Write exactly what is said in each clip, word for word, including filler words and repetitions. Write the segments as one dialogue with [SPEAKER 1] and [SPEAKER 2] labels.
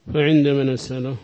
[SPEAKER 1] فعندما نسأله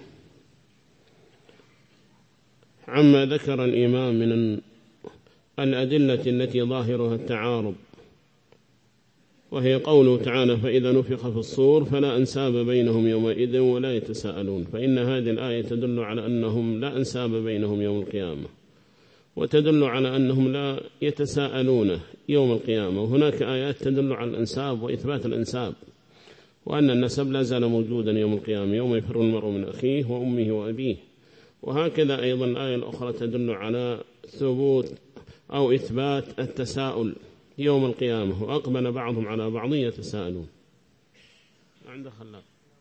[SPEAKER 1] عما ذكر الإمام من الأدلة التي ظاهرها التعارض، وهي قوله تعالى: فإذا نفخ في الصور فلا أنساب بينهم يومئذ ولا يتساءلون، فإن هذه الآية تدل على أنهم لا أنساب بينهم يوم القيامة، وتدل على أنهم لا يتساءلون يوم القيامة. وهناك آيات تدل على الأنساب وإثبات الأنساب، وأن النسب لا زال موجودا يوم القيامة، يوم يفر المرء من أخيه وأمه وأبيه. وهكذا أيضا الآية الأخرى تدل على ثبوت أو إثبات التساؤل يوم القيامة، وأقبل بعضهم على بعض يتساءلون. عند خلاق.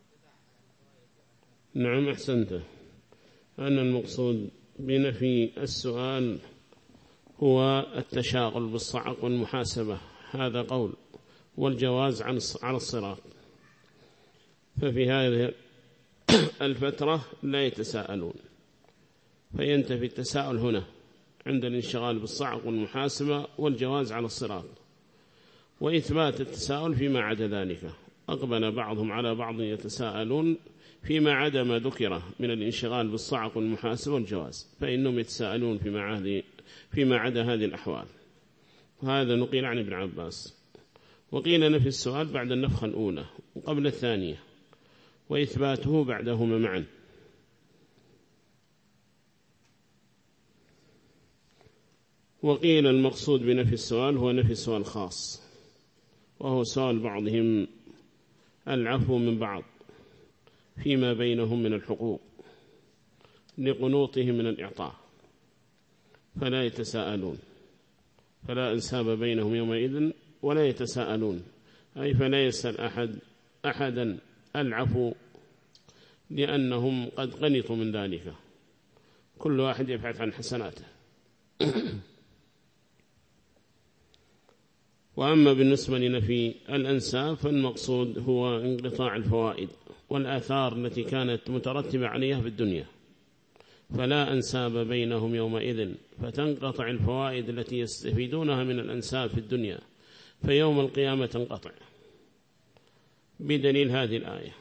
[SPEAKER 1] نعم أحسنت، أن المقصود بنفي السؤال هو التشاغل بالصعق والمحاسبة، هذا قول، والجواز على الصراط. ففي هذه الفترة لا يتساءلون، فينتفي التساؤل هنا عند الانشغال بالصعق والمحاسبة والجواز على الصراط، وإثبات التساؤل فيما عدا ذلك. أقبل بعضهم على بعض يتساءلون فيما عدا ما ذكر من الانشغال بالصعق والمحاسبة والجواز، فإنهم يتساءلون فيما, فيما عدا هذه الأحوال. وهذا نقيل عن ابن عباس. وقيل نفي السؤال بعد النفخة الأولى وقبل الثانية، وإثباته بعدهما معا. وقيل المقصود بنفي السؤال هو نفي السؤال خاص، وهو سؤال بعضهم العفو من بعض فيما بينهم من الحقوق لقنوطهم من الإعطاء، فلا يتساءلون، فلا أنساب بينهم يومئذ ولا يتساءلون، أي فلا يسأل أحد أحدا العفو لأنهم قد قنطوا من ذلك، كل واحد يبحث عن حسناته. وأما بالنسبة لنفي الأنساب فالمقصود هو انقطاع الفوائد والآثار التي كانت مترتبة عليها في الدنيا، فلا أنساب بينهم يومئذ، فتنقطع الفوائد التي يستفيدونها من الأنساب في الدنيا، فيوم القيامة تنقطع بدليل هذه الآية.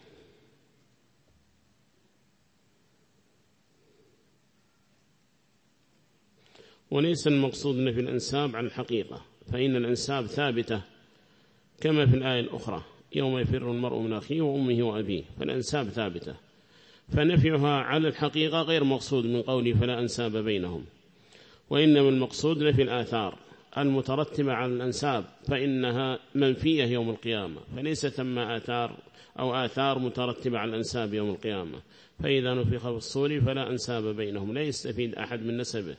[SPEAKER 1] وليس المقصود نفي الأنساب عن الحقيقة، فإن الأنساب ثابتة كما في الآية الأخرى: يوم يفر المرء من أخيه وأمه وأبيه، فالأنساب ثابتة، فنفيها على الحقيقة غير مقصود من قوله فلا أنساب بينهم، وإنما المقصود نفي الآثار المترتبة على الأنساب، فإنها منفية يوم القيامة، فليس ثم آثار أو آثار مترتبة على الأنساب يوم القيامة. فإذا نفخ في الصور فلا أنساب بينهم، لا يستفيد أحد من نسبه،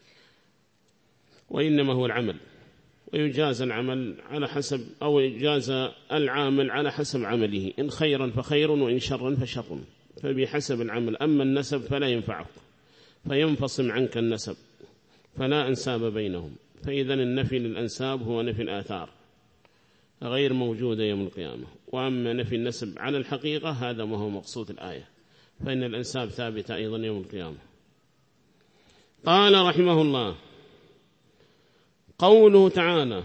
[SPEAKER 1] وإنما هو العمل، ويجاز العمل على حسب أو يجاز العامل على حسب عمله، إن خيرا فخير وإن شرا فشر، فبحسب العمل. أما النسب فلا ينفعك، فينفصم عنك النسب، فلا أنساب بينهم. فإذا النفي للأنساب هو نفي الآثار غير موجودة يوم القيامة. وأما نفي النسب على الحقيقة هذا ما هو مقصود الآية، فإن الأنساب ثابتة أيضا يوم القيامة. قال رحمه الله: قوله تعالى: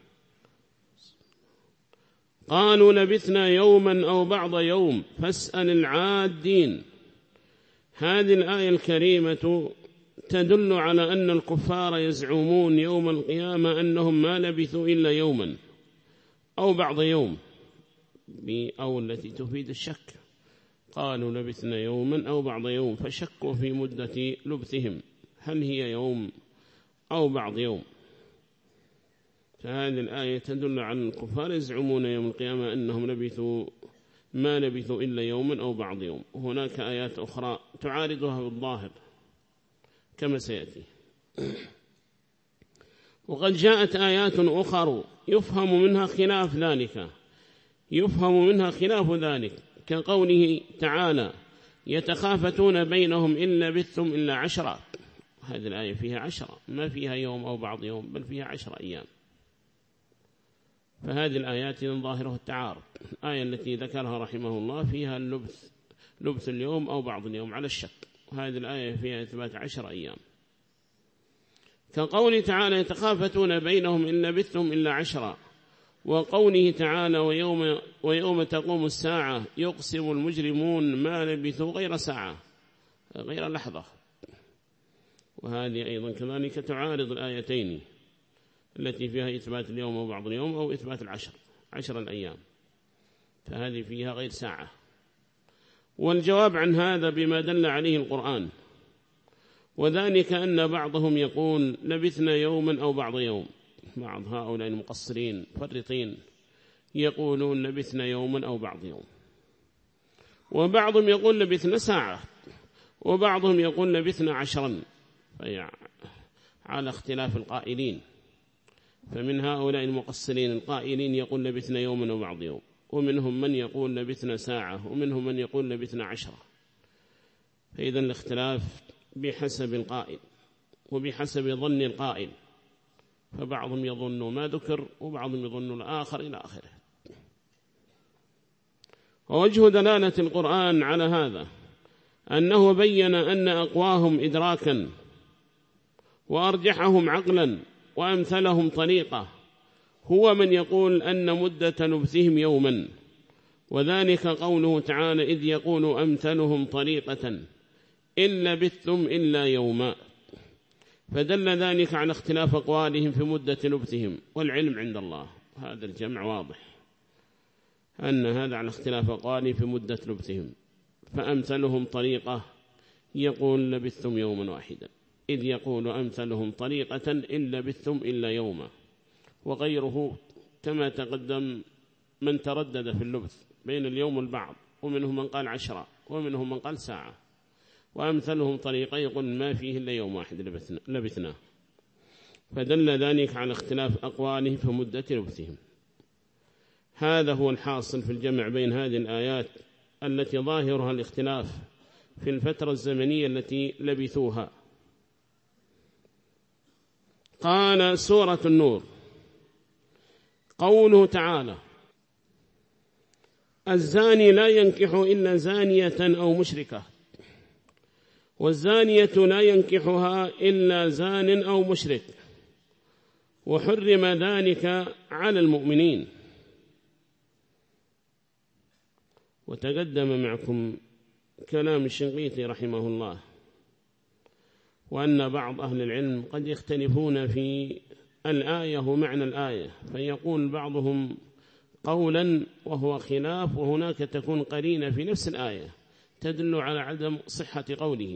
[SPEAKER 1] قالوا لبثنا يوما أو بعض يوم فاسأل العادين. هذه الآية الكريمة تدل على أن الكفار يزعمون يوم القيامة أنهم ما لبثوا إلا يوما أو بعض يوم، أو التي تفيد الشك. قالوا لبثنا يوما أو بعض يوم، فشكوا في مدة لبثهم هل هي يوم أو بعض يوم. فهذه الآية تدل على الكفار يزعمون يوم القيامة أنهم لبثوا ما لبثوا إلا يوما أو بعض يوم. هناك آيات أخرى تعارضها بالظاهر كما سيأتي. وقد جاءت آيات أخرى يفهم منها خلاف ذلك يفهم منها خلاف ذلك كقوله تعالى: يتخافتون بينهم إن لبثتم إلا عشرة. هذه الآية فيها عشرة، ما فيها يوم أو بعض يوم، بل فيها عشر أيام. فهذه الآيات ظاهرها التعارض. الآية التي ذكرها رحمه الله فيها اللبث لبث اليوم أو بعض اليوم على الشك، وهذه الآية فيها إثبات عشر أيام. كقول تعالى: يتخافتون بينهم إن لبثتم إلا عشرة، وقوله تعالى ويوم, ويوم تقوم الساعة يقسم المجرمون ما لبثوا غير ساعة غير لحظة. وهذه أيضا كذلك تعارض الآيتين التي فيها إثبات اليوم أو بعض اليوم أو إثبات العشر عشر الأيام، فهذه فيها غير ساعة. والجواب عن هذا بما دل عليه القرآن، وذلك أن بعضهم يقول لبثنا يوما أو بعض يوم، بعض هؤلاء المقصرين فرطين يقولون لبثنا يوما أو بعض يوم، وبعضهم يقول لبثنا ساعة، وبعضهم يقول لبثنا عشرا، على اختلاف القائلين. فمن هؤلاء المقصرين القائلين يقول لبثنا يوما أو بعض يوم، ومنهم من يقول لبثنا ساعة، ومنهم من يقول لبثنا عشرة. فإذا الاختلاف بحسب القائل وبحسب ظن القائل، فبعضهم يظن ما ذكر وبعضهم يظن الآخر إلى آخره. ووجه دلالة القرآن على هذا أنه بين أن أقواهم إدراكا وأرجحهم عقلا وأمثلهم طريقة هو من يقول أن مدة لبثهم يوما، وذلك قوله تعالى إذ يقول أمثلهم طريقة إن لبثتم إلا يوما، فدل ذلك على اختلاف أقوالهم في مدة لبثهم، والعلم عند الله. هذا الجمع واضح أن هذا على اختلاف أقوالهم في مدة لبثهم. فأمثلهم طريقة يقول لبثتم يوما واحدا، إذ يقول أمثلهم طريقة إن لبثتم إلا يوما، وغيره كما تقدم من تردد في اللبث بين اليوم والبعض، ومنهم من قال عشرة ومنهم من قال ساعة. وأمثلهم طريقة يقول ما فيه إلا يوم واحد لبثنا، فدل ذلك على اختلاف أقوالهم في مدة لبثهم. هذا هو الحاصل في الجمع بين هذه الآيات التي ظاهرها الاختلاف في الفترة الزمنية التي لبثوها. قال سورة النور قوله تعالى الزاني لا ينكح إلا زانية أو مشركة، والزانية لا ينكحها إلا زان أو مشرك، وحرم ذلك على المؤمنين. وتقدم معكم كلام الشنقيطي رحمه الله، وأن بعض أهل العلم قد يختلفون في الآية ومعنى الآية، فيقول بعضهم قولا وهو خلاف، وهناك تكون قرينة في نفس الآية تدل على عدم صحة قوله.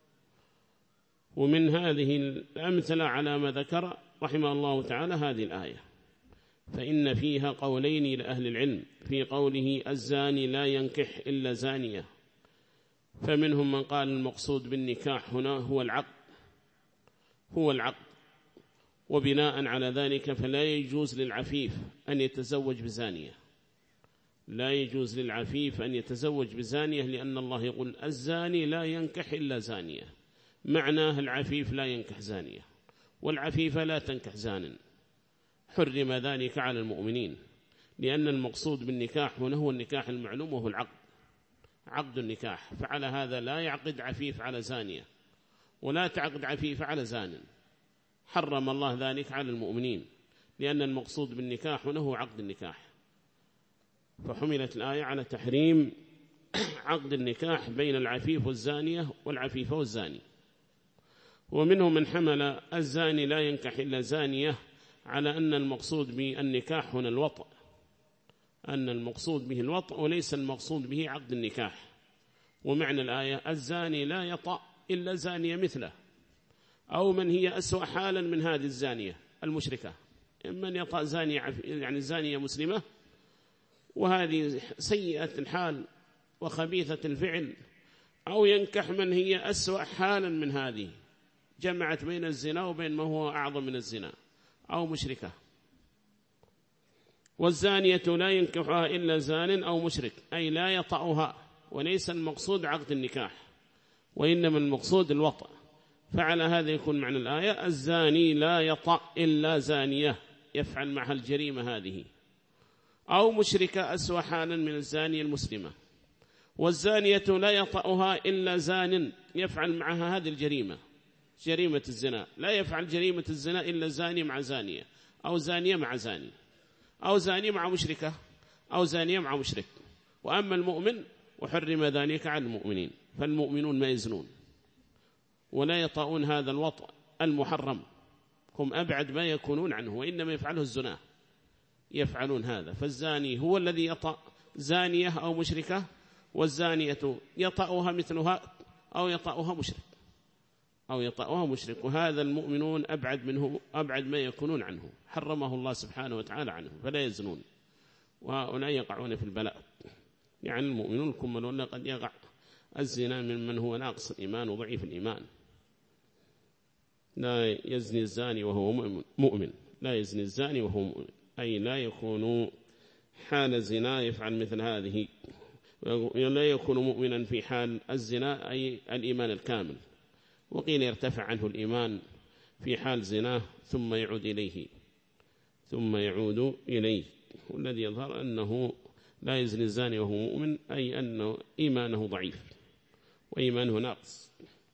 [SPEAKER 1] ومن هذه الأمثلة على ما ذكر رحمه الله تعالى هذه الآية، فإن فيها قولين لأهل العلم في قوله الزاني لا ينكح إلا زانية، فمنهم من قال المقصود بالنكاح هنا هو العقد هو العقد وبناء على ذلك فلا يجوز للعفيف أن يتزوج بزانية، لا يجوز للعفيف أن يتزوج بزانية، لأن الله يقول الزاني لا ينكح إلا زانية، معناه العفيف لا ينكح زانية، والعفيفة لا تنكح زانا. حرم ذلك على المؤمنين، لأن المقصود بالنكاح هنا هو النكاح المعلوم وهو العقد، عقد النكاح. فعلى هذا لا يعقد عفيف على زانية، ولا تعقد عفيف على زان، حرم الله ذلك على المؤمنين، لأن المقصود بالنكاح هنا هو عقد النكاح. فحملت الآية على تحريم عقد النكاح بين العفيف والزانية والعفيفة والزاني. ومنهم من حمل الزاني لا ينكح إلا زانية على أن المقصود بالنكاح هنا الوطء، أن المقصود به الوطء وليس المقصود به عقد النكاح. ومعنى الآية الزاني لا يطأ إلا زانية مثله، أو من هي أسوأ حالا من هذه الزانية المشركة، من يطأ زانية يعني زانية مسلمة، وهذه سيئة الحال وخبيثة الفعل، أو ينكح من هي أسوأ حالا من هذه، جمعت بين الزنا وبين ما هو أعظم من الزنا، أو مشركة. والزانية لا ينكحها إلا زان أو مشرك، أي لا يطأها، وليس المقصود عقد النكاح، وإنما المقصود الوطأ. فعلى هذا يكون معنى الآية الزاني لا يطأ إلا زانية يفعل معها الجريمة هذه، أو مشركة أسوأ حالا من الزانية المسلمة. والزانية لا يطأها إلا زان يفعل معها هذه الجريمة، جريمة الزنا. لا يفعل جريمة الزنا إلا زاني مع زانية، أو زانية مع زاني، أو زانية مع مشركة أو زانية مع مشرك. وأما المؤمن وحرم ذلك على المؤمنين، فالمؤمنون ما يزنون ولا يطؤون هذا الوطء المحرم، هم أبعد ما يكونون عنه، وإنما يفعله الزنا يفعلون هذا. فالزاني هو الذي يطأ زانية أو مشركة، والزانية يطأها مثلها أو يطأها مشرك أو يطأها مشرك، وهذا المؤمنون أبعد منه أبعد ما يكونون عنه، حرمه الله سبحانه وتعالى عنه، فلا يزنون ولا يقعون في البلاء. يعني المؤمنون الكملون قد يقع الزنا ممن هو ناقص الإيمان وضعيف الإيمان. لا يزني الزاني وهو مؤمن، لا يزني الزاني وهو مؤمن، أي لا يكون حال زنا يفعل مثل هذه، لا يكون مؤمنا في حال الزنا أي الإيمان الكامل. وقيل يرتفع عنه الإيمان في حال زناه ثم يعود إليه ثم يعود إليه. والذي يظهر أنه لا يزني الزاني وهو مؤمن، أي أنه إيمانه ضعيف وإيمانه ناقص.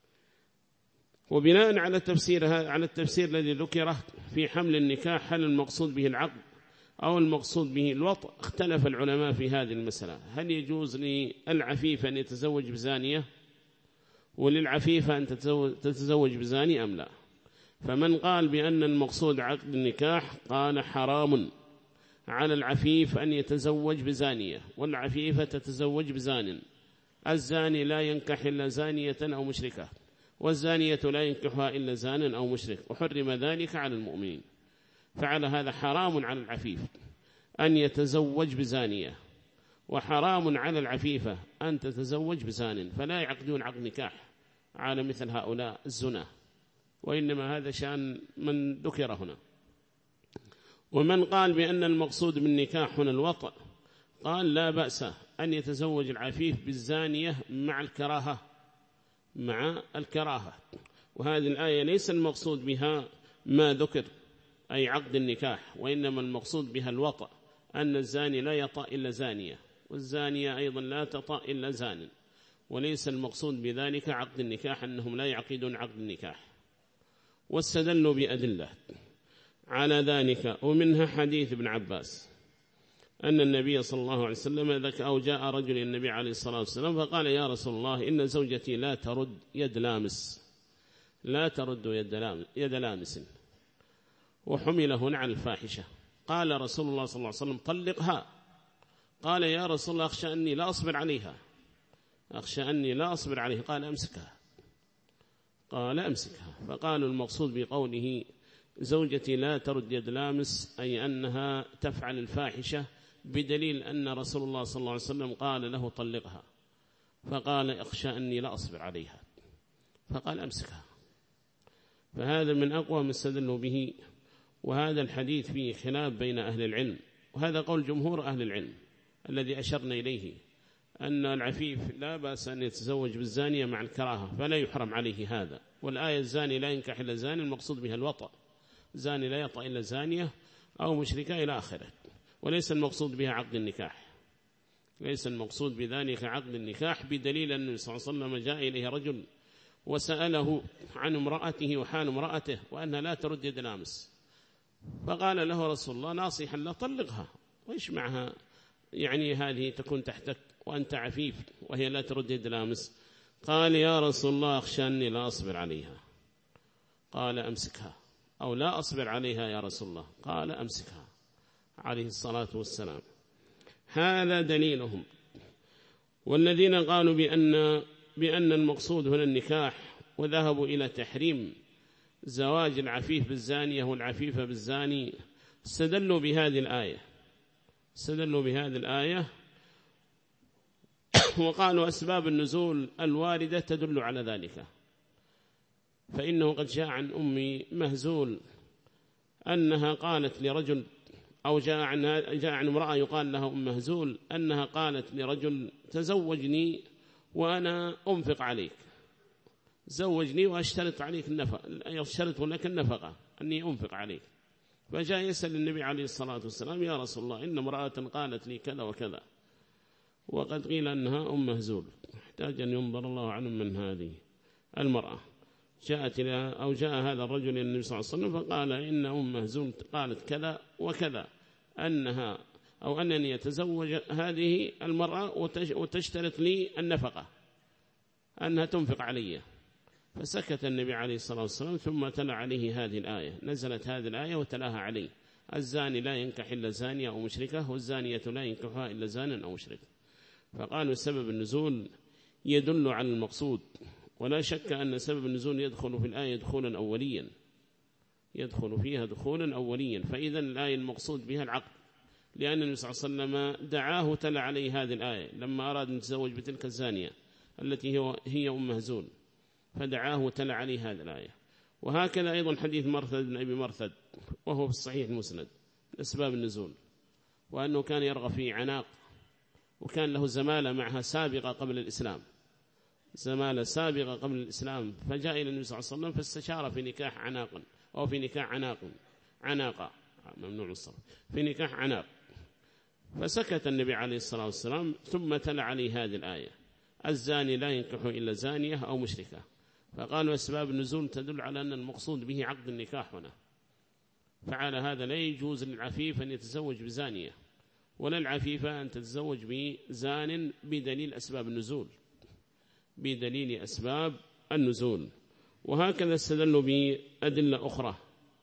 [SPEAKER 1] وبناء على التفسير على التفسير الذي ذكره في حمل النكاح، هل المقصود به العقد أو المقصود به الوطء؟ اختلف العلماء في هذه المسألة. هل يجوز للعفيف أن يتزوج بزانية وللعفيفة أن تتزوج بزاني أم لا؟ فمن قال بأن المقصود عقد النكاح قال حرام على العفيف أن يتزوج بزانية والعفيفة تتزوج بزان. الزاني لا ينكح إلا زانية أو مشركة، والزانية لا ينكحها إلا زان أو مشرك، وحرم ذلك على المؤمنين. فعلى هذا حرام على العفيف أن يتزوج بزانية، وحرام على العفيفة أن تتزوج بزان، فلا يعقدون عقد نكاح على مثل هؤلاء الزنا، وإنما هذا شأن من ذكر هنا. ومن قال بأن المقصود بالنكاح هنا الوطء قال لا بأس أن يتزوج العفيف بالزانية مع الكراهة مع الكراهة. وهذه الآية ليس المقصود بها ما ذكر أي عقد النكاح، وإنما المقصود بها الوطء، أن الزاني لا يطأ إلا زانية، والزانية أيضا لا تطأ إلا زان، وليس المقصود بذلك عقد النكاح، أنهم لا يعقدون عقد النكاح. واستدلوا بأدلة على ذلك، ومنها حديث ابن عباس أن النبي صلى الله عليه وسلم ذكر أو جاء رجل النبي عليه الصلاة والسلام فقال يا رسول الله إن زوجتي لا ترد يد لامس لا ترد يد لامس، وحمل هنا على الفاحشة. قال رسول الله صلى الله عليه وسلم طلقها. قال يا رسول الله أخشى أني لا أصبر عليها أخشى أني لا أصبر عليها قال أمسكها قال أمسكها. فقالوا المقصود بقوله زوجتي لا ترد يد لامس أي أنها تفعل الفاحشة، بدليل أن رسول الله صلى الله عليه وسلم قال له طلقها، فقال أخشى أني لا أصبر عليها فقال أمسكها. فهذا من أقوى ما استدلوا به. وهذا الحديث فيه خلاف بين أهل العلم، وهذا قول جمهور أهل العلم الذي أشرنا إليه، أن العفيف لا بأس أن يتزوج بالزانية مع الكراهة فلا يحرم عليه هذا. والآية الزاني لا ينكح إلا زاني المقصود بها الوطأ، زاني لا يطأ إلا زانية أو مشركة إلى آخره، وليس المقصود بها عقد النكاح، ليس المقصود بذلك عقد النكاح، بدليل أن النبي صلى الله عليه وسلم جاء إليه رجل وسأله عن امرأته وحال امرأته وأنها لا ترد يد لامس، فقال له رسول الله ناصحا لا طلقها، وإيش معها يعني هذه تكون تحتك وأنت عفيف وهي لا ترد يد لامس؟ قال يا رسول الله أخشى أني لا أصبر عليها قال أمسكها، أو لا أصبر عليها يا رسول الله قال أمسكها عليه الصلاة والسلام. هذا دليلهم. والذين قالوا بأن, بأن المقصود هنا النكاح وذهبوا إلى تحريم زواج العفيف بالزانية والعفيفة بالزاني استدلوا بهذه الآية استدلوا بهذه الآية وقالوا أسباب النزول الواردة تدل على ذلك. فإنه قد جاء عن أم مهزول أنها قالت لرجل، أو جاء عن, جاء عن امرأة يقال لها أم مهزول أنها قالت لرجل تزوجني وأنا أنفق عليك، زوجني وأشترط عليك النفقة، أشترط لك النفقة أني أنفق عليك. فجاء يسأل النبي عليه الصلاة والسلام يا رسول الله إن امرأة قالت لي كذا وكذا، وقد قيل أنها أم مهزول، احتاج أن ينظر الله عنهم من هذه المرأة. جاءت إلى أو جاء هذا الرجل إلى النبي صلى الله عليه وسلم فقال إن أم مهزول قالت كذا وكذا، أنها أو أنني يتزوج هذه المرأة وتشترط لي النفقة أنها تنفق علي. فسكت النبي عليه الصلاة والسلام ثم تلا عليه هذه الآية. نزلت هذه الآية وتلاها عليه: الزاني لا ينكح إلا زانية أو مشركة والزانية لا ينكحها إلا زان أو مشرك. فقالوا سبب النزول يدل على المقصود، ولا شك أن سبب النزول يدخل في الآية دخولا أوليا، يدخل فيها دخولا أوليا. فإذا الآية المقصود بها العقد، لأن النبي صلى الله عليه وسلم دعاه تلا عليه هذه الآية لما أراد أن يتزوج بتلك الزانية التي هي أم مهزول، فدعاه تلا عليه هذه الآية. وهكذا أيضا حديث مرثد بن أبي مرثد وهو في الصحيح المسند أسباب النزول، وأنه كان يرغب في عناق، وكان له زمالة معها سابقة قبل الإسلام، زمالة سابقة قبل الإسلام، فجاء إلى النبي صلى الله عليه وسلم فاستشار في نكاح عناق أو في نكاح عناق عناقة ممنوع الصرف في نكاح عناق. فسكت النبي عليه الصلاة والسلام ثم تلا عليه هذه الآية: الزاني لا ينكح إلا زانية أو مشركة. فقالوا أسباب النزول تدل على أن المقصود به عقد النكاح هنا. فعلى هذا لا يجوز للعفيف أن يتزوج بزانية، ولا العفيفة أن تتزوج بزان بدليل أسباب النزول، بدليل أسباب النزول. وهكذا استدلوا بأدلة أخرى،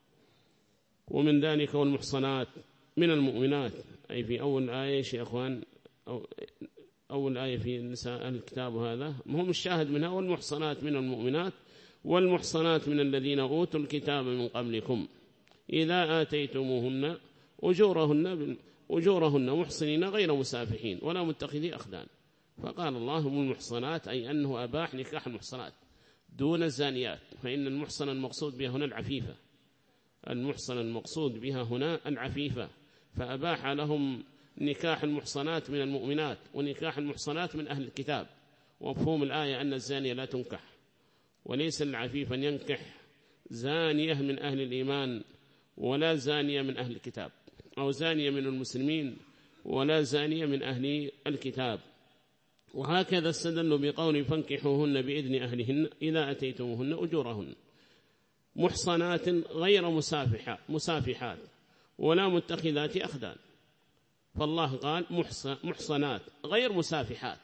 [SPEAKER 1] ومن ذلك والمحصنات من المؤمنات، أي في أول آية يا أخوان، أو أول آية في النساء الكتاب، هذا هم الشاهد منها: والمحصنات من المؤمنات والمحصنات من الذين أوتوا الكتاب من قبلكم إذا آتيتموهن أجورهن أجورهن محصنين غير مسافحين ولا متخذي أخدان. فقال الله هم المحصنات، أي أنه أباح نكاح المحصنات دون الزانيات، فإن المحصن المقصود بها هنا العفيفة، المحصن المقصود بها هنا العفيفة، فأباح لهم نكاح المحصنات من المؤمنات ونكاح المحصنات من أهل الكتاب. ومفهوم الآية أن الزانية لا تنكح، وليس العفيف أن ينكح زانية من أهل الإيمان ولا زانية من أهل الكتاب، أو زانية من المسلمين ولا زانية من أهل الكتاب. وهكذا استدلوا بقول فانكحوهن بإذن أهلهن إذا أتيتموهن أجورهن محصنات غير مسافحة مسافحات ولا متخذات أخدان. فالله قال محصنات غير مسافحات،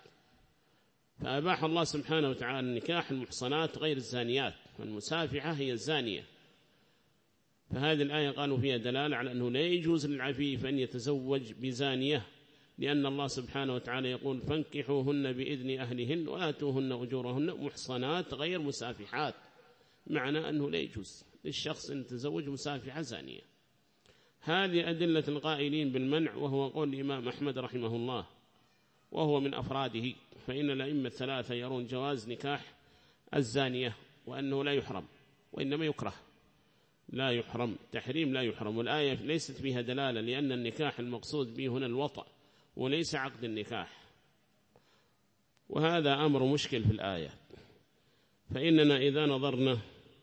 [SPEAKER 1] فأباح الله سبحانه وتعالى نكاح المحصنات غير الزانيات، والمسافحة هي الزانية. فهذه الآية قالوا فيها دلالة على أنه لا يجوز للعفيف أن يتزوج بزانية، لأن الله سبحانه وتعالى يقول فانكحوهن بإذن أهلهن وآتوهن أجورهن محصنات غير مسافحات، معنى أنه لا يجوز للشخص أن يتزوج مسافحة زانية. هذه أدلة القائلين بالمنع، وهو قول الإمام أحمد رحمه الله وهو من أفراده، فإن الأئمة الثلاثة يرون جواز نكاح الزانية وأنه لا يحرم وإنما يكره، لا يحرم، تحريم لا يحرم. والآية ليست فيها دلالة، لأن النكاح المقصود به هنا الوطأ وليس عقد النكاح، وهذا أمر مشكل في الآية. فإننا إذا نظرنا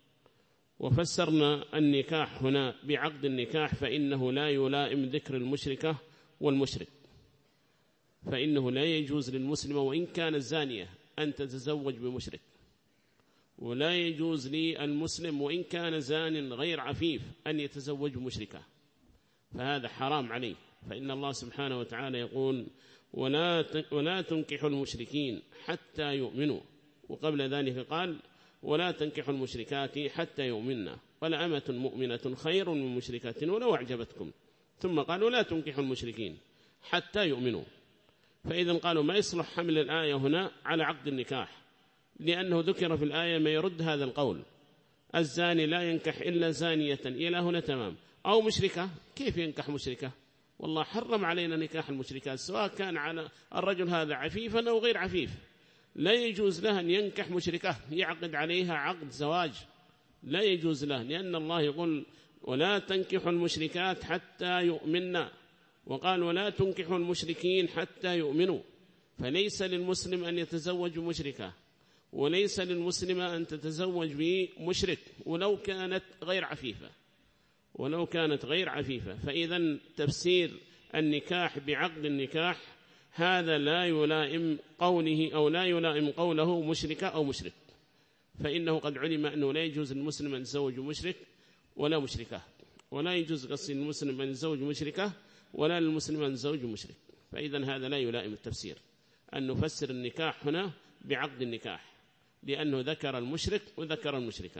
[SPEAKER 1] وفسرنا النكاح هنا بعقد النكاح فإنه لا يلائم ذكر المشركة والمشرك، فإنه لا يجوز للمسلم وإن كان الزانية أن تتزوج بمشرك، ولا يجوز للمسلم وإن كان زان غير عفيف أن يتزوج بمشركة، فهذا حرام عليه. فإن الله سبحانه وتعالى يقول ولا ولا تنكحوا المشركين حتى يؤمنوا، وقبل ذلك قال ولا تنكحوا المشركات حتى يؤمننا ولأمة مؤمنة خير من مشركة ولو أعجبتكم، ثم قال ولا تنكحوا المشركين حتى يؤمنوا. فإذا قالوا ما يصلح حمل الآية هنا على عقد النكاح، لأنه ذكر في الآية ما يرد هذا القول: الزاني لا ينكح إلا زانية، إلى هنا تمام. أو مشركة، كيف ينكح مشركة؟ والله حرم علينا نكاح المشركات، سواء كان على الرجل هذا عفيفا أو غير عفيف، لا يجوز له أن ينكح مشركة يعقد عليها عقد زواج، لا يجوز له، لأن الله يقول ولا تنكحوا المشركات حتى يؤمننا، وقال ولا تنكحوا المشركين حتى يؤمنوا. فليس للمسلم أن يتزوج بمشركة، وليس للمسلمة أن تتزوج بمشرك ولو كانت غير عفيفة، ولو كانت غير عفيفة. فإذا تفسير النكاح بعقد النكاح هذا لا يلائم قوله أو لا يلائم قوله مشركة أو مشرك، فإنه قد علم أنه لا يجوز للمسلم أن يتزوج مشرك ولا مشركة، ولا يجوز قصد المسلم أن يتزوج مشركة ولا للمسلم أن يتزوج مشرك. فإذا هذا لا يلائم التفسير أن نفسر النكاح هنا بعقد النكاح، لأنه ذكر المشرك وذكر المشركة.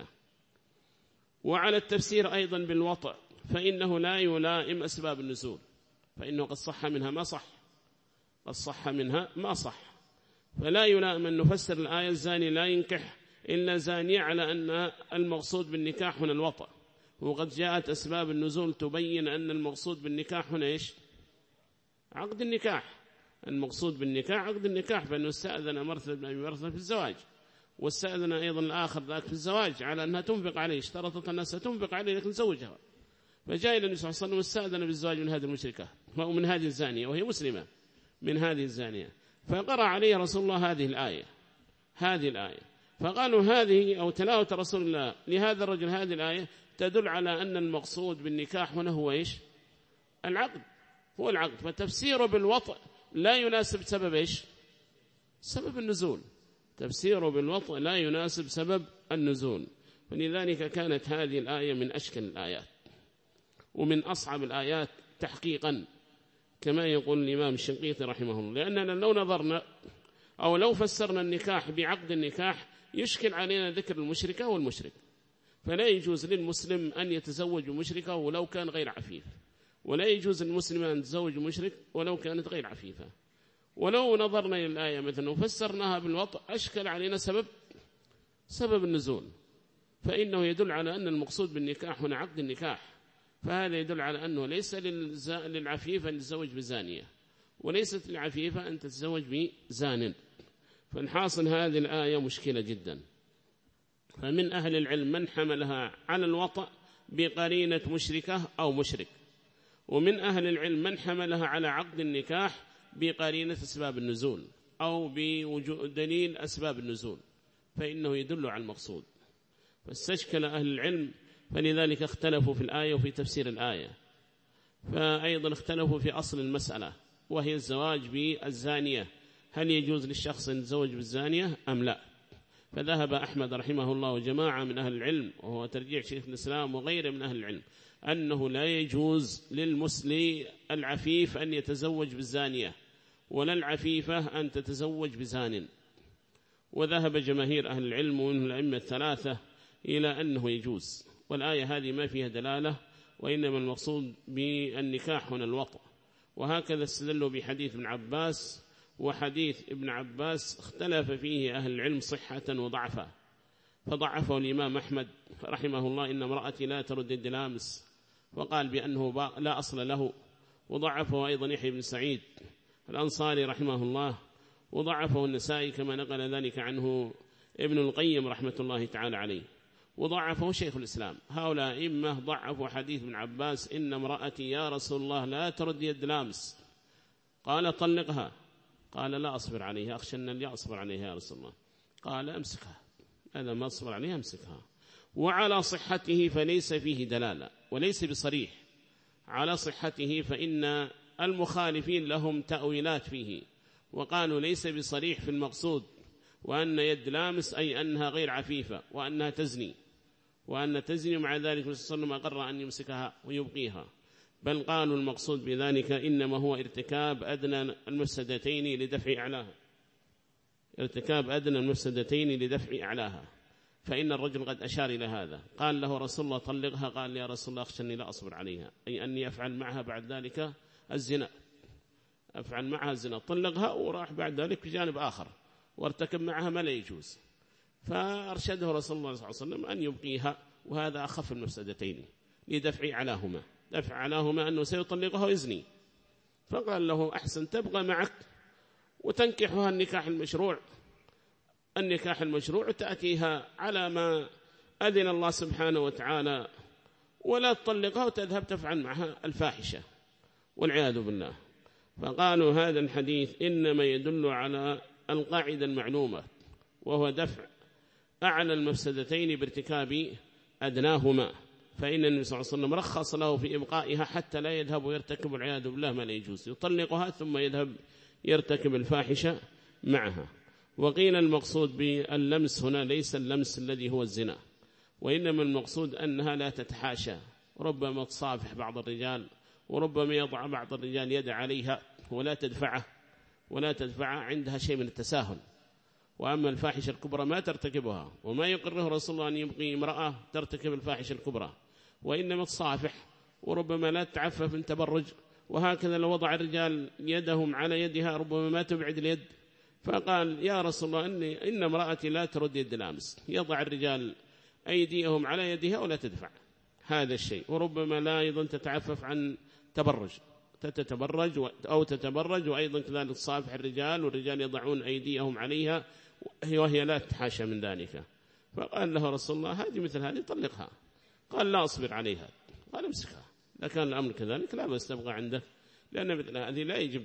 [SPEAKER 1] وعلى التفسير أيضا بالوطأ، فإنه لا يلائم أسباب النزول، فإنه قد صح منها ما صح، قد صح منها ما صح، فلا يلائم أن نفسر الآية الزاني لا ينكح إلا زانية على أن المقصود بالنكاح هنا الوطأ، وقد جاءت أسباب النزول تبين أن المقصود بالنكاح هنا إيش؟ عقد النكاح. المقصود بالنكاح عقد النكاح، فإنه استأذن مرثد بن أبي مرثد في الزواج، واستأذن أيضا الآخر ذاك في الزواج على أنها تنفق عليه، اشترطت الناس تنفق عليه لكن زوجها، فجاء إلى النبي صلى الله عليه وسلم واستأذن بالزواج من هذه المشركة ومن هذه الزانية وهي مسلمة من هذه الزانية، فقرأ عليه رسول الله هذه الآية هذه الآية فقالوا هذه أو تلاوة رسول الله لهذا الرجل هذه الآية تدل على أن المقصود بالنكاح هنا هو إيش؟ العقد، هو العقد. فتفسيره بالوطء لا يناسب سبب إيش؟ سبب النزول. تفسيره بالوطء لا يناسب سبب النزول، فلذلك كانت هذه الآية من أشكل الآيات ومن أصعب الآيات تحقيقا كما يقول الإمام الشنقيطي رحمه الله، لأننا لو نظرنا أو لو فسرنا النكاح بعقد النكاح يشكل علينا ذكر المشركة والمشرك، فلا يجوز للمسلم أن يتزوج مشركة ولو كان غير عفيف، ولا يجوز للمسلم أن يتزوج مشرك ولو كانت غير عفيفة. ولو نظرنا إلى الآية مثلا وفسرناها بالوطء أشكل علينا سبب سبب النزول، فإنه يدل على أن المقصود بالنكاح هنا عقد النكاح، فهذا يدل على أنه ليس للعفيفة أن تتزوج بزانية، وليست للعفيفة أن تتزوج بزان. فالحاصل هذه الآية مشكلة جدا. فمن أهل العلم من حملها على الوطأ بقرينة مشركة أو مشرك، ومن أهل العلم من حملها على عقد النكاح بقرينة أسباب النزول أو بوجود دليل أسباب النزول، فإنه يدل على المقصود. فاستشكل أهل العلم، فلذلك اختلفوا في الآية وفي تفسير الآية، فأيضا اختلفوا في أصل المسألة وهي الزواج بالزانية، هل يجوز للشخص أن يتزوج بالزانية أم لا؟ فذهب أحمد رحمه الله وجماعة من أهل العلم، وهو ترجيح شيخ الإسلام وغيره من أهل العلم، أنه لا يجوز للمسلم العفيف أن يتزوج بالزانية ولا العفيفة أن تتزوج بزان. وذهب جماهير أهل العلم ومنهم الأئمة الثلاثة إلى أنه يجوز، والآية هذه ما فيها دلالة، وإنما المقصود بالنكاح هنا الوطأ. وهكذا استدلوا بحديث ابن عباس، وحديث ابن عباس اختلف فيه أهل العلم صحة وضعفا، فضعفه الإمام أحمد رحمه الله إن امرأتي لا ترد الدلامس، وقال بأنه لا أصل له. وضعفه أيضا يحيى بن سعيد الأنصاري رحمه الله، وضعفه النسائي كما نقل ذلك عنه ابن القيم رحمة الله تعالى عليه، وضعفه شيخ الإسلام. هؤلاء إما ضعفوا حديث ابن عباس إن امرأتي يا رسول الله لا ترد الدلامس، قال طلقها، قال لا أصبر عليها، أخشى أن لا أصبر عليها يا رسول الله، قال أمسكها، هذا ما أصبر عليها أمسكها. وعلى صحته فليس فيه دلالة وليس بصريح على صحته، فإن المخالفين لهم تأويلات فيه وقالوا ليس بصريح في المقصود، وأن يد لامس أي أنها غير عفيفة وأنها تزني، وأن تزني مع ذلك الرسول صلى الله عليه وسلم أقر أن يمسكها ويبقيها، بل قالوا المقصود بذلك إنما هو ارتكاب أدنى المفسدتين لدفع أعلاها، ارتكاب أدنى المفسدتين لدفع أعلاها. فإن الرجل قد أشار إلى هذا، قال له رسول الله طلقها، قال يا رسول الله أخشى أني لا أصبر عليها، أي أني أفعل معها بعد ذلك الزنا، أفعل معها الزنا، طلقها وراح بعد ذلك في جانب آخر وارتكب معها ما لا يجوز، فأرشده رسول الله صلى الله عليه وسلم أن يبقيها، وهذا أخف المفسدتين لدفع علاهما، دفع علاهما أنه سيطلقها ويزني، فقال له أحسن تبقى معك وتنكحها النكاح المشروع، النكاح المشروع تأتيها على ما أذن الله سبحانه وتعالى، ولا تطلقها وتذهب تفعل معها الفاحشة والعياذ بالله. فقالوا هذا الحديث إنما يدل على القاعدة المعلومة، وهو دفع أعلى المفسدتين بارتكاب أدناهما، فإن النبي صلى الله عليه وسلم رخص له في إبقائها حتى لا يذهب ويرتكب العياذ بالله ما لا يجوز، يطلقها ثم يذهب يرتكب الفاحشة معها. وقيل المقصود باللمس هنا ليس اللمس الذي هو الزنا، وإنما المقصود أنها لا تتحاشى، ربما تصافح بعض الرجال وربما يضع بعض الرجال يد عليها ولا تدفعه ولا تدفعه عندها شيء من التساهل. وأما الفاحشة الكبرى ما ترتكبها، وما يقره رسول الله أن يبقي امرأة ترتكب الفاحشة الكبرى، وإنما تصافح وربما لا تتعفف من تبرج. وهكذا لو وضع الرجال يدهم على يدها ربما ما تبعد اليد، فقال يا رسول الله إني إن امرأتي لا ترد يد لامس. يضع الرجال أيديهم على يدها ولا تدفع هذا الشيء، وربما لا أيضا تتعفف عن تبرج، تتبرج أو تتبرج، وأيضا كذلك تصافح الرجال والرجال يضعون أيديهم عليها وهي لا تحاشى من ذلك. فقال له رسول الله هذه مثل هذه طلقها. قال لا أصبر عليها. قال امسكها. لا كان الأمر كذلك لا بس تبقى عندك، لأن مثل هذه لا يجب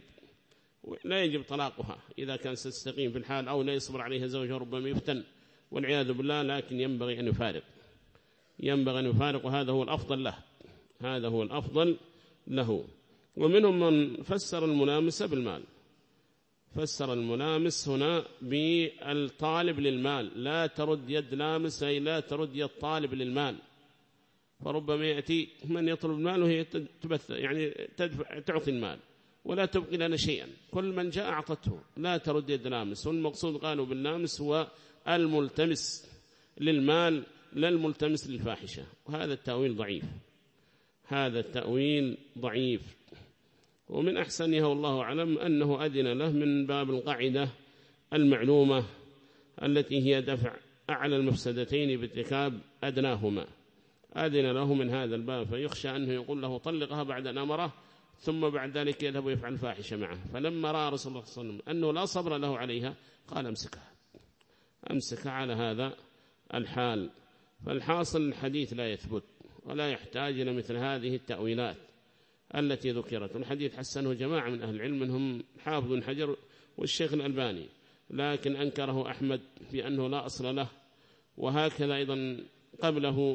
[SPEAKER 1] لا يجب طلاقها إذا كان ستستقيم في الحال، أو لا يصبر عليها زوجها ربما يفتن والعياذ بالله، لكن ينبغي أن يفارق ينبغي أن يفارق وهذا هو الأفضل له هذا هو الأفضل له. ومنهم من فسر الملامسة بالمال، فسر الملامس هنا بالطالب للمال، لا ترد يد لامس أي لا ترد يد طالب للمال. فربما يأتي من يطلب المال وهي تبث يعني تدفع تعطي المال ولا تبقي لنا شيئا، كل من جاء أعطته، لا ترد يد لامس. والمقصود قالوا باللامس هو الملتمس للمال لا الملتمس للفاحشة، وهذا التأويل ضعيف هذا التأويل ضعيف. ومن أحسنها والله أعلم أنه أذن له من باب القاعدة المعلومة التي هي دفع أعلى المفسدتين بارتكاب أدناهما، أذن له من هذا الباب، فيخشى أنه يقول له طلقها بعد أن أمره ثم بعد ذلك يذهب ويفعل فاحشة معه. فلما رأى رسول الله صلى الله عليه وسلم أنه لا صبر له عليها قال أمسكها أمسكها على هذا الحال. فالحاصل الحديث لا يثبت ولا يحتاج إلى مثل هذه التأويلات التي ذكرت. والحديث حسنه جماعة من أهل العلم منهم حافظ بن حجر والشيخ الألباني، لكن أنكره أحمد بأنه لا أصل له، وهكذا أيضا قبله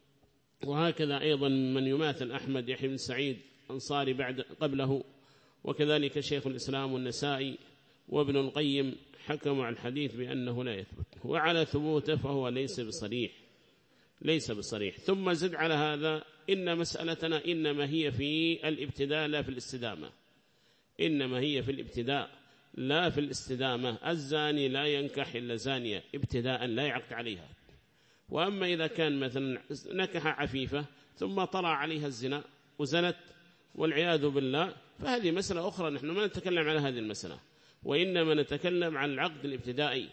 [SPEAKER 1] وهكذا أيضا من يماثل أحمد يحيى بن سعيد أنصاري بعد قبله، وكذلك شيخ الإسلام والنسائي وابن القيم حكموا على الحديث بأنه لا يثبت، وعلى ثبوته فهو ليس بصريح ليس بصريح. ثم زد على هذا إن مسألتنا إنما هي في الابتداء لا في الاستدامة، إنما هي في الابتداء لا في الاستدامة. الزاني لا ينكح إلا زانية ابتداء لا يعقد عليها. وأما إذا كان مثلا نكح عفيفة ثم طلع عليها الزنا وزنت والعياذ بالله، فهذه مسألة أخرى، نحن ما نتكلم على هذه المسألة، وإنما نتكلم عن العقد الابتدائي.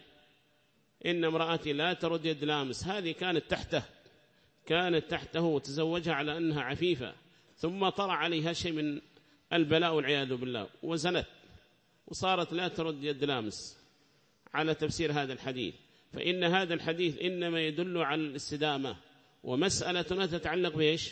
[SPEAKER 1] إن امرأتي لا ترد يد لامس، هذه كانت تحته كانت تحته وتزوجها على أنها عفيفة، ثم طلع عليها شيء من البلاء والعياذ بالله وزنت وصارت لا ترد يد لامس على تفسير هذا الحديث. فإن هذا الحديث إنما يدل على الاستدامة، ومسألتنا تتعلق بإيش؟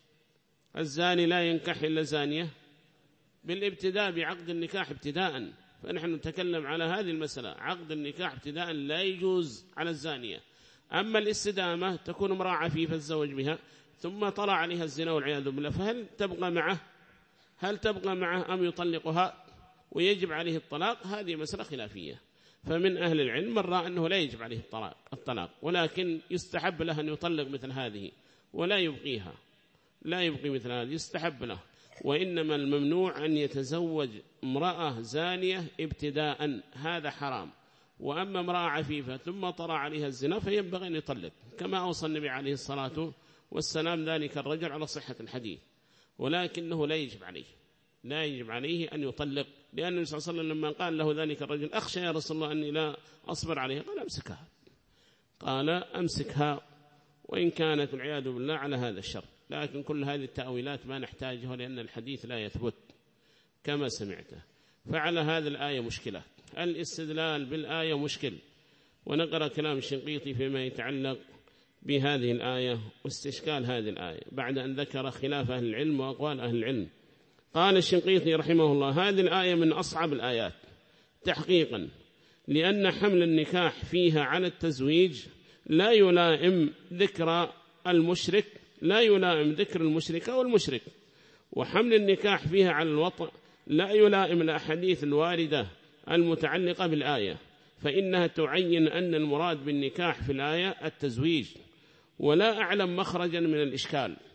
[SPEAKER 1] الزاني لا ينكح إلا زانية بالابتداء بعقد النكاح ابتداء. فنحن نتكلم على هذه المسألة، عقد النكاح ابتداء لا يجوز على الزانية. أما الاستدامة تكون امرأة عفيفة تزوج بها ثم طلع عليها الزنا والعياذ بالله، فهل تبقى معه هل تبقى معه أم يطلقها ويجب عليه الطلاق؟ هذه مسألة خلافية. فمن أهل العلم من رأى أنه لا يجب عليه الطلاق, الطلاق ولكن يستحب له أن يطلق مثل هذه ولا يبقيها لا يبقي مثل هذه يستحب له. وإنما الممنوع أن يتزوج امرأة زانية ابتداء، هذا حرام. وأما امرأة عفيفة ثم طرأ عليها الزنا فينبغي أن يطلق، كما أوصى النبي عليه الصلاة والسلام ذلك الرجل على صحة الحديث، ولكنه لا يجب عليه لا يجب عليه أن يطلق، لأن النبي صلى الله عليه وسلم لما قال له ذلك الرجل أخشى يا رسول الله أني لا أصبر عليها، قال أمسكها قال أمسكها وإن كانت العياذ بالله على هذا الشر. لكن كل هذه التأويلات ما نحتاجها لأن الحديث لا يثبت كما سمعته. فعلى هذا الآية مشكلة، الاستدلال بالآية مشكل. ونقرأ كلام الشنقيطي فيما يتعلق بهذه الآية واستشكال هذه الآية بعد أن ذكر خلاف أهل العلم وأقوال أهل العلم. قال الشنقيطي رحمه الله: هذه الآية من أصعب الآيات تحقيقا، لأن حمل النكاح فيها على التزويج لا يلائم ذكر المشرك لا يلائم ذكر المشركة والمشرك، وحمل النكاح فيها على الوطء لا يلائم الأحاديث الواردة المتعلقة بالآية، فإنها تعين أن المراد بالنكاح في الآية التزويج. ولا أعلم مخرجا من الإشكال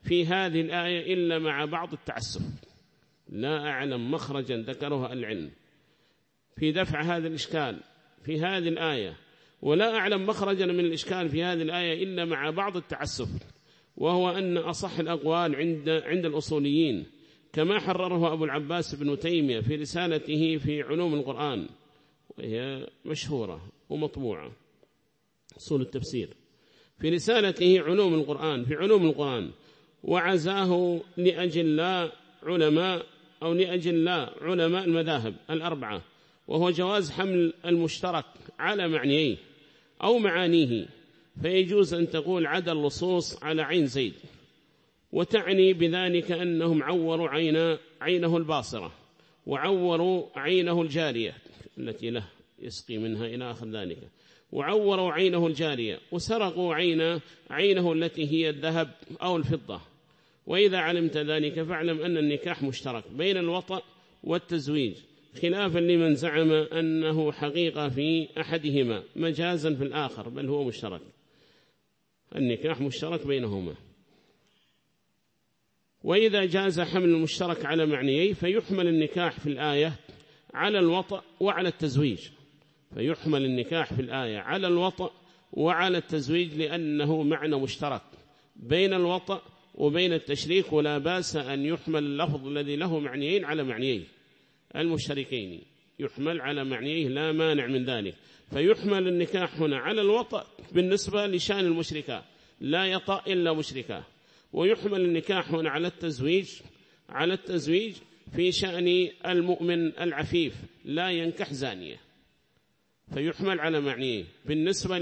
[SPEAKER 1] في هذه الآية إلا مع بعض التعسف. لا أعلم مخرجا ذكره العلم في دفع هذا الإشكال في هذه الآية، ولا أعلم مخرجا من الإشكال في هذه الآية إلا مع بعض التعسف، وهو أن أصح الأقوال عند عند الأصوليين كما حرره أبو العباس بن تيمية في رسالته في علوم القرآن، وهي مشهورة ومطبوعة أصول التفسير، في رسالته علوم القرآن في علوم القرآن وعزاه لأجلاء علماء أو لأجلاء علماء المذاهب الأربعة، وهو جواز حمل المشترك على معنيه أو معانيه، فيجوز أن تقول عدا اللصوص على عين زيد، وتعني بذلك أنهم عوروا عين عينه الباصرة، وعوروا عينه الجارية التي له يسقي منها إلى آخر ذلك، وعوروا عينه الجارية، وسرقوا عين عينه التي هي الذهب أو الفضة. وإذا علمت ذلك فاعلم أن النكاح مشترك بين الوطأ والتزويج، خلافا لمن زعم أنه حقيقة في أحدهما مجازا في الآخر، بل هو مشترك، النكاح مشترك بينهما. وإذا جاز حمل المشترك على معنييه فيحمل النكاح في الآية على الوطأ وعلى التزويج، فيحمل النكاح في الآية على الوطأ وعلى التزويج، لأنه معنى مشترك بين الوطأ وبين التشريك، ولا باس أن يحمل اللفظ الذي له معنيين على معنييه المشتركين، يحمل على معنييه لا مانع من ذلك. فيحمل النكاح هنا على الوطأ بالنسبة لشان المشركة، لا يطأ إلا مشركة، ويحمل النكاح هنا على التزويج على التزويج في شأن المؤمن العفيف لا ينكح زانية، فيحمل على معنيه. بالنسبة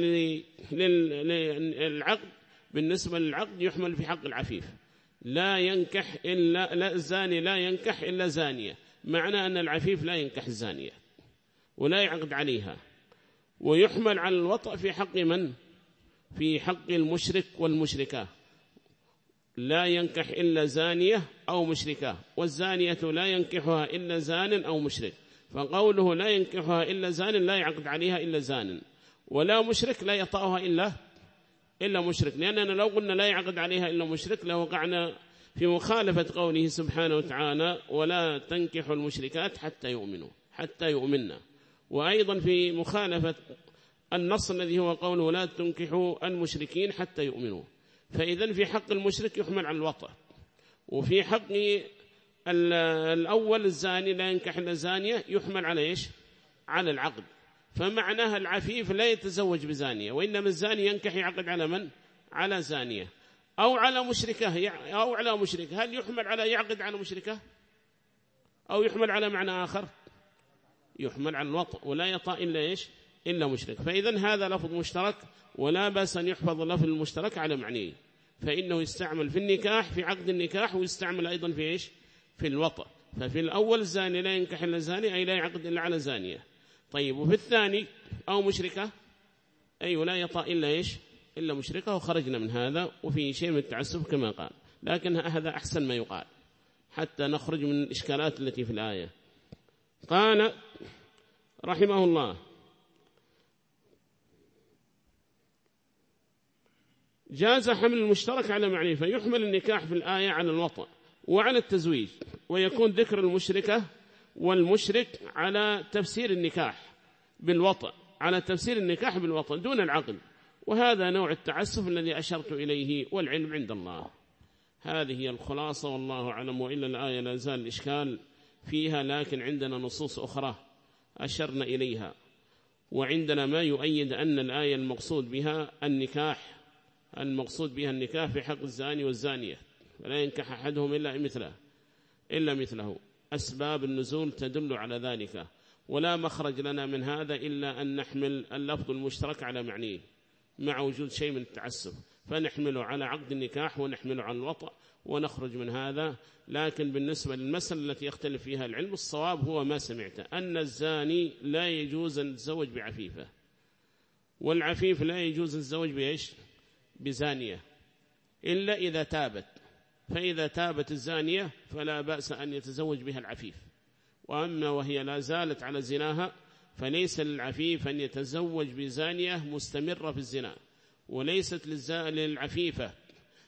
[SPEAKER 1] للعقد بالنسبة للعقد يحمل في حق العفيف، لا ينكح إلا لا الزاني لا ينكح إلا زانية، معنى أن العفيف لا ينكح الزانية ولا يعقد عليها. ويحمل على الوطأ في حق من؟ في حق المشرك والمشركة، لا ينكح إلا زانية أو مشركة، والزانية لا ينكحها إلا زان أو مشرك، فقوله لا ينكحها إلا زان لا يعقد عليها إلا زان، ولا مشرك لا يطأها إلا إلا مشرك، لأننا لو قلنا لا يعقد عليها إلا مشرك لوقعنا في مخالفة قوله سبحانه وتعالى ولا تنكحوا المشركات حتى يؤمنوا حتى يؤمننا، وأيضا في مخالفة النص الذي هو قوله لا تنكحوا المشركين حتى يؤمنوا. فإذن في حق المشرك يحمل على الوطأ، وفي حق الأول الزاني لا ينكح إلا زانية يحمل على إيش؟ على العقد. فمعناها العفيف لا يتزوج بزانية، وإنما الزاني ينكح يعقد على من؟ على زانية أو على مشركة أو على مشركة. هل يحمل على يعقد على مشركة أو يحمل على معنى آخر؟ يحمل على الوطأ، ولا يطأ إلا إيش؟ إلا مشرك. فإذن هذا لفظ مشترك، ولا بأس أن يحفظ اللفظ المشترك على معنيه، فإنه يستعمل في النكاح في عقد النكاح، ويستعمل أيضا في إيش؟ في الوطأ. ففي الأول الزاني لا ينكح إلا زاني، أي لا يعقد إلا على زانية. طيب، وفي الثاني أو مشركة، أي ولا يطأ إلا إيش؟ إلا مشركة. وخرجنا من هذا، وفي شيء من التعسف كما قال، لكن هذا أحسن ما يقال حتى نخرج من الإشكالات التي في الآية. قال رحمه الله: جاز حمل المشترك على معنيه، فيحمل النكاح في الآية على الوطأ وعلى التزويج، ويكون ذكر المشركة والمشرك على تفسير النكاح بالوطأ على تفسير النكاح بالوطأ دون العقد. وهذا نوع التعسف الذي أشرت إليه، والعلم عند الله. هذه هي الخلاصة، والله أعلم. وإلا الآية لا زال الإشكال فيها، لكن عندنا نصوص أخرى أشرنا إليها، وعندنا ما يؤيد أن الآية المقصود بها النكاح المقصود بها النكاح في حق الزاني والزانية، فلا ينكح أحدهم إلا مثله إلا مثله. أسباب النزول تدل على ذلك، ولا مخرج لنا من هذا إلا أن نحمل اللفظ المشترك على معنيه مع وجود شيء من التعسف، فنحمله على عقد النكاح ونحمله على الوطأ ونخرج من هذا. لكن بالنسبة للمسألة التي يختلف فيها العلم، الصواب هو ما سمعت، أن الزاني لا يجوز أن يتزوج بعفيفة، والعفيف لا يجوز أن يتزوج بإيش؟ بزانية، إلا إذا تابت. فإذا تابت الزانية فلا بأس أن يتزوج بها العفيف. وأما وهي لا زالت على زناها فليس للعفيف أن يتزوج بزانية مستمرة في الزنا، وليست للعفيفة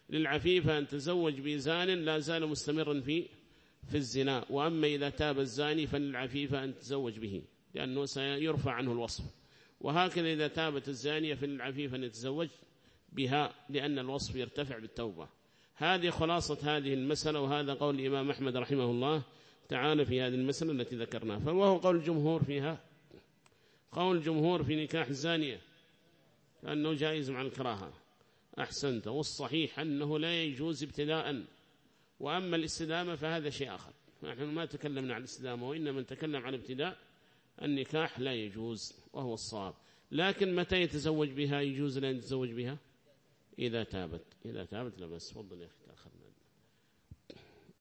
[SPEAKER 1] للعفيفة أن تزوج بزان لا زال مستمرا في في الزنا، وأما إذا تاب الزاني فللعفيفة أن تزوج به لأنه سيرفع عنه الوصف. وهكذا إذا تابت الزانية فللعفيفة أن يتزوج بها لأن الوصف يرتفع بالتوبة. هذه خلاصة هذه المسألة، وهذا قول الإمام أحمد رحمه الله تعالى في هذه المسألة التي ذكرناها. فهو قول الجمهور فيها، قول الجمهور في نكاح الزانية أنه جائز مع الكراهة. أحسنت. والصحيح أنه لا يجوز ابتداء، وأما الاستدامة فهذا شيء آخر. نحن ما تكلمنا عن الاستدامة، وإنما نتكلم عن ابتداء النكاح لا يجوز وهو الصواب. لكن متى يتزوج بها يجوز لأن يتزوج بها؟ إذا تابت. إذا تابت لا بس. فضل يا أخي.